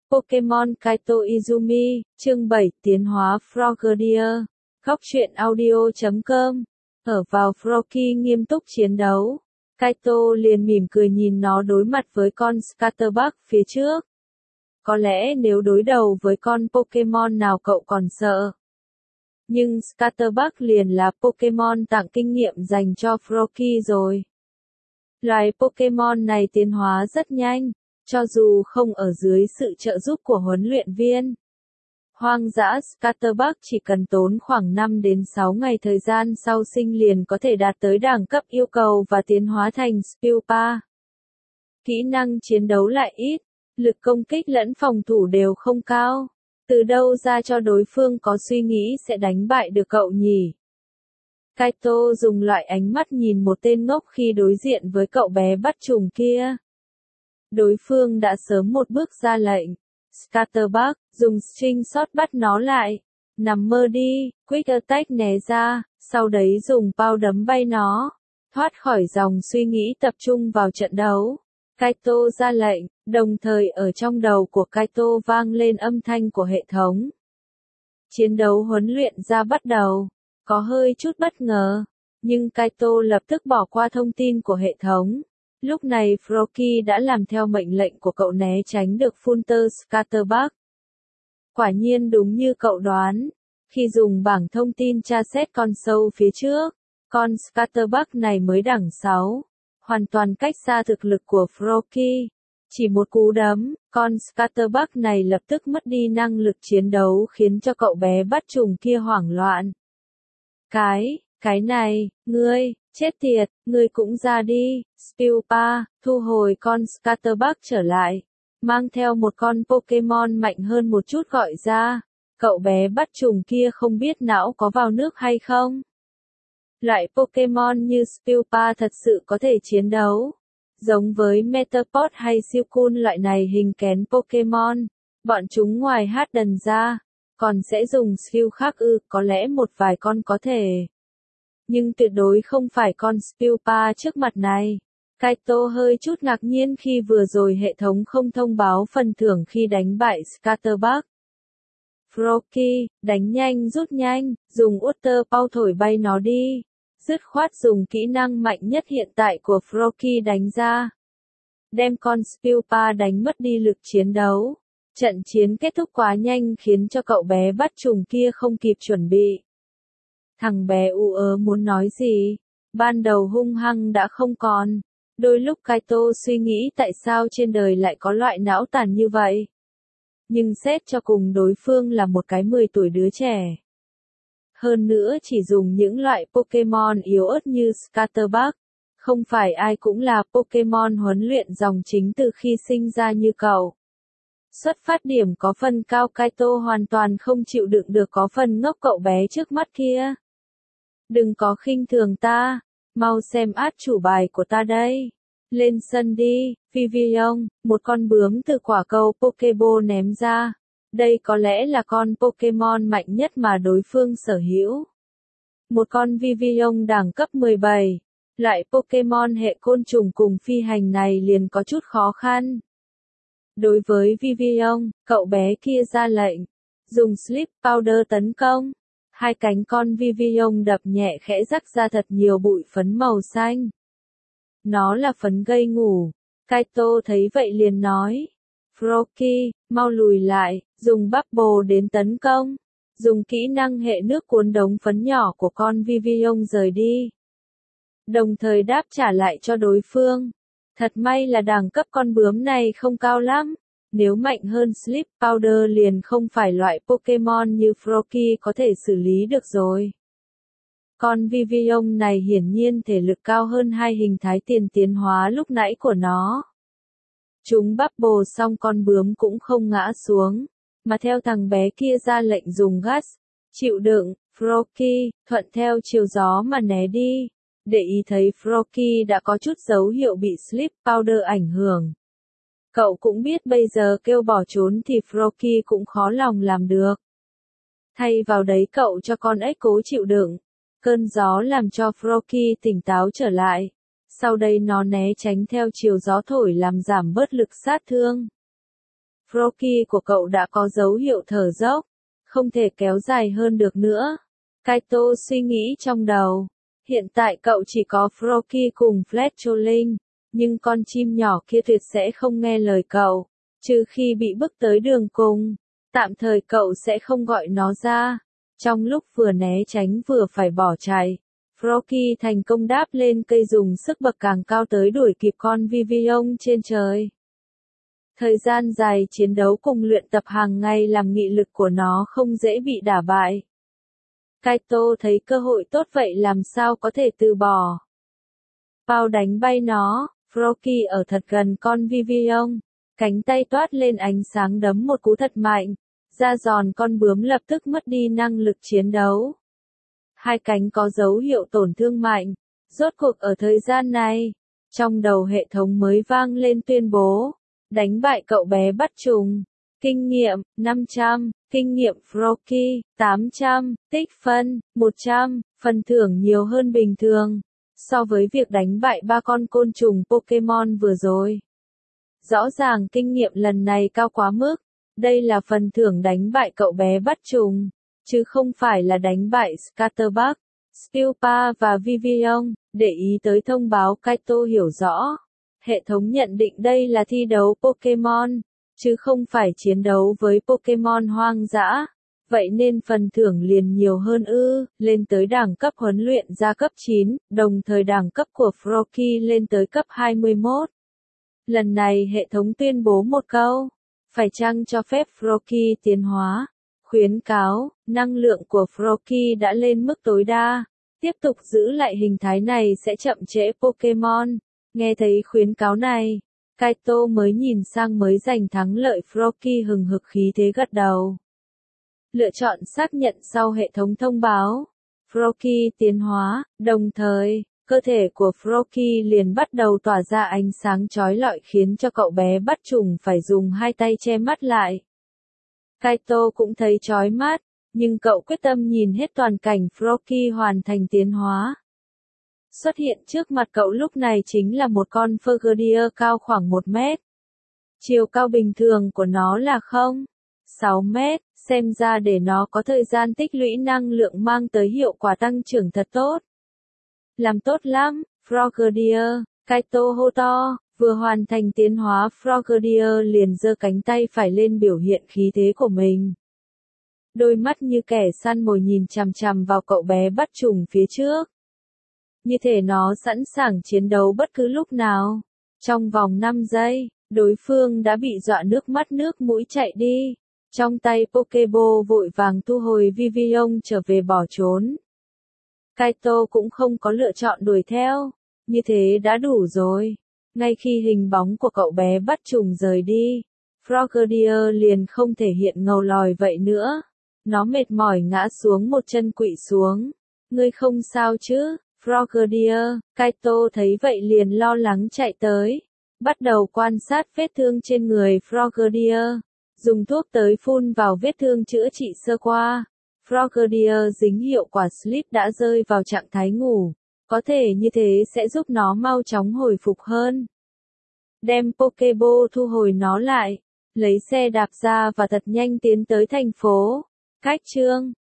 Pokemon Kaito Izumi, chương 7, tiến hóa Frogadier. Góc truyện audio.com. Ở vào Froakie nghiêm túc chiến đấu. Kaito liền mỉm cười nhìn nó đối mặt với con Scatterbug phía trước. Có lẽ nếu đối đầu với con Pokemon nào cậu còn sợ. Nhưng Scatterbug liền là Pokemon tặng kinh nghiệm dành cho Froakie rồi. Loài Pokemon này tiến hóa rất nhanh, cho dù không ở dưới sự trợ giúp của huấn luyện viên. Hoang dã Scatterbug chỉ cần tốn khoảng 5 đến 6 ngày thời gian sau sinh liền có thể đạt tới đẳng cấp yêu cầu và tiến hóa thành Spewpa. Kỹ năng chiến đấu lại ít, lực công kích lẫn phòng thủ đều không cao. Từ đâu ra cho đối phương có suy nghĩ sẽ đánh bại được cậu nhỉ? Kaito dùng loại ánh mắt nhìn một tên ngốc khi đối diện với cậu bé bắt trùng kia. Đối phương đã sớm một bước ra lệnh. Scatterbug, dùng string shot bắt nó lại. Nằm mơ đi, quick attack né ra, sau đấy dùng pow đấm bay nó. Thoát khỏi dòng suy nghĩ tập trung vào trận đấu. Kaito ra lệnh, đồng thời ở trong đầu của Kaito vang lên âm thanh của hệ thống. Chiến đấu huấn luyện ra bắt đầu. Có hơi chút bất ngờ, nhưng Kaito lập tức bỏ qua thông tin của hệ thống. Lúc này Froakie đã làm theo mệnh lệnh của cậu né tránh được Fulter Scatterbug. Quả nhiên đúng như cậu đoán, khi dùng bảng thông tin tra xét con sâu phía trước, con Scatterbug này mới đẳng 6, hoàn toàn cách xa thực lực của Froakie. Chỉ một cú đấm, con Scatterbug này lập tức mất đi năng lực chiến đấu khiến cho cậu bé bắt trùng kia hoảng loạn. Cái này, ngươi, chết tiệt, ngươi cũng ra đi, Spewpa, thu hồi con Scatterbug trở lại, mang theo một con Pokemon mạnh hơn một chút gọi ra, cậu bé bắt trùng kia không biết não có vào nước hay không. Loại Pokemon như Spewpa thật sự có thể chiến đấu, giống với Metapod hay Suicune loại này hình kén Pokemon, bọn chúng ngoài hát đần ra, còn sẽ dùng skill khác có lẽ một vài con có thể. Nhưng tuyệt đối không phải con Spewpa trước mặt này. Kaito hơi chút ngạc nhiên khi vừa rồi hệ thống không thông báo phần thưởng khi đánh bại Scatterbug. Froakie, đánh nhanh rút nhanh, dùng Water Pow thổi bay nó đi. Dứt khoát dùng kỹ năng mạnh nhất hiện tại của Froakie đánh ra. Đem con Spewpa đánh mất đi lực chiến đấu. Trận chiến kết thúc quá nhanh khiến cho cậu bé bắt trùng kia không kịp chuẩn bị. Thằng bé u muốn nói gì? Ban đầu hung hăng đã không còn. Đôi lúc Kaito suy nghĩ tại sao trên đời lại có loại não tàn như vậy. Nhưng xét cho cùng đối phương là một cái 10 tuổi đứa trẻ. Hơn nữa chỉ dùng những loại Pokemon yếu ớt như Scatterbug. Không phải ai cũng là Pokemon huấn luyện dòng chính từ khi sinh ra như cậu. Xuất phát điểm có phần cao Kaito hoàn toàn không chịu đựng được có phần ngốc cậu bé trước mắt kia. Đừng có khinh thường ta, mau xem át chủ bài của ta đây. Lên sân đi, Vivillon, một con bướm từ quả cầu Pokeball ném ra. Đây có lẽ là con Pokemon mạnh nhất mà đối phương sở hữu. Một con Vivillon đẳng cấp 17. Loại Pokemon hệ côn trùng cùng phi hành này liền có chút khó khăn. Đối với Vivillon, cậu bé kia ra lệnh. Dùng Sleep Powder tấn công. Hai cánh con Vivillon đập nhẹ khẽ rắc ra thật nhiều bụi phấn màu xanh. Nó là phấn gây ngủ. Kaito thấy vậy liền nói. Froakie, mau lùi lại, dùng Bubble đến tấn công. Dùng kỹ năng hệ nước cuốn đống phấn nhỏ của con Vivillon rời đi. Đồng thời đáp trả lại cho đối phương. Thật may là đẳng cấp con bướm này không cao lắm. Nếu mạnh hơn Sleep Powder liền không phải loại Pokemon như Froakie có thể xử lý được rồi. Con Vivillon này hiển nhiên thể lực cao hơn hai hình thái tiền tiến hóa lúc nãy của nó. Chúng Bubble xong con bướm cũng không ngã xuống, mà theo thằng bé kia ra lệnh dùng gas. Chịu đựng, Froakie, thuận theo chiều gió mà né đi. Để ý thấy Froakie đã có chút dấu hiệu bị Sleep Powder ảnh hưởng. Cậu cũng biết bây giờ kêu bỏ trốn thì Froakie cũng khó lòng làm được. Thay vào đấy cậu cho con ếch cố chịu đựng. Cơn gió làm cho Froakie tỉnh táo trở lại. Sau đây nó né tránh theo chiều gió thổi làm giảm bớt lực sát thương. Froakie của cậu đã có dấu hiệu thở dốc, không thể kéo dài hơn được nữa. Kaito suy nghĩ trong đầu. Hiện tại cậu chỉ có Froakie cùng Fletchling, nhưng con chim nhỏ kia tuyệt sẽ không nghe lời cậu, trừ khi bị bức tới đường cùng. Tạm thời cậu sẽ không gọi nó ra. Trong lúc vừa né tránh vừa phải bỏ chạy, Froakie thành công đáp lên cây dùng sức bậc càng cao tới đuổi kịp con Vivillon trên trời. Thời gian dài chiến đấu cùng luyện tập hàng ngày làm nghị lực của nó không dễ bị đả bại. Kaito thấy cơ hội tốt vậy làm sao có thể từ bỏ. Bao đánh bay nó, Froakie ở thật gần con Vivillon, cánh tay toát lên ánh sáng đấm một cú thật mạnh, da giòn con bướm lập tức mất đi năng lực chiến đấu. Hai cánh có dấu hiệu tổn thương mạnh, rốt cuộc ở thời gian này, trong đầu hệ thống mới vang lên tuyên bố, đánh bại cậu bé bắt trùng, kinh nghiệm, 500, kinh nghiệm Froakie, 800, tích phân, 100, phần thưởng nhiều hơn bình thường, so với việc đánh bại 3 con côn trùng Pokemon vừa rồi. Rõ ràng kinh nghiệm lần này cao quá mức, đây là phần thưởng đánh bại cậu bé bắt trùng, chứ không phải là đánh bại Scatterbug, Spilpa và Vivillon. Để ý tới thông báo Kaito hiểu rõ. Hệ thống nhận định đây là thi đấu Pokemon, chứ không phải chiến đấu với Pokemon hoang dã. Vậy nên phần thưởng liền nhiều hơn lên tới đẳng cấp huấn luyện ra cấp 9, đồng thời đẳng cấp của Froakie lên tới cấp 21. Lần này hệ thống tuyên bố một câu, phải chăng cho phép Froakie tiến hóa? Khuyến cáo, năng lượng của Froakie đã lên mức tối đa, tiếp tục giữ lại hình thái này sẽ chậm trễ Pokemon. Nghe thấy khuyến cáo này, Kaito mới nhìn sang mới giành thắng lợi Froakie hừng hực khí thế gật đầu. Lựa chọn xác nhận sau hệ thống thông báo. Froakie tiến hóa, đồng thời, cơ thể của Froakie liền bắt đầu tỏa ra ánh sáng chói lọi khiến cho cậu bé bắt trùng phải dùng hai tay che mắt lại. Kaito cũng thấy chói mắt, nhưng cậu quyết tâm nhìn hết toàn cảnh Froakie hoàn thành tiến hóa. Xuất hiện trước mặt cậu lúc này chính là một con Frogadier cao khoảng 1 mét. Chiều cao bình thường của nó là 0,6 mét, xem ra để nó có thời gian tích lũy năng lượng mang tới hiệu quả tăng trưởng thật tốt. Làm tốt lắm, Frogadier, Kaito hô to, vừa hoàn thành tiến hóa Frogadier liền giơ cánh tay phải lên biểu hiện khí thế của mình. Đôi mắt như kẻ săn mồi nhìn chằm chằm vào cậu bé bắt trùng phía trước. Như thể nó sẵn sàng chiến đấu bất cứ lúc nào. Trong vòng 5 giây, đối phương đã bị dọa nước mắt nước mũi chạy đi. Trong tay Pokeball vội vàng thu hồi Vivillon trở về bỏ trốn. Kaito cũng không có lựa chọn đuổi theo. Như thế đã đủ rồi. Ngay khi hình bóng của cậu bé bắt trùng rời đi, Frogadier liền không thể hiện ngầu lòi vậy nữa. Nó mệt mỏi ngã xuống một chân quỵ xuống. Ngươi không sao chứ? Frogadier, Kaito thấy vậy liền lo lắng chạy tới. Bắt đầu quan sát vết thương trên người Frogadier. Dùng thuốc tới phun vào vết thương chữa trị sơ qua. Frogadier dính hiệu quả sleep đã rơi vào trạng thái ngủ. Có thể như thế sẽ giúp nó mau chóng hồi phục hơn. Đem Pokeball thu hồi nó lại. Lấy xe đạp ra và thật nhanh tiến tới thành phố. Cách chương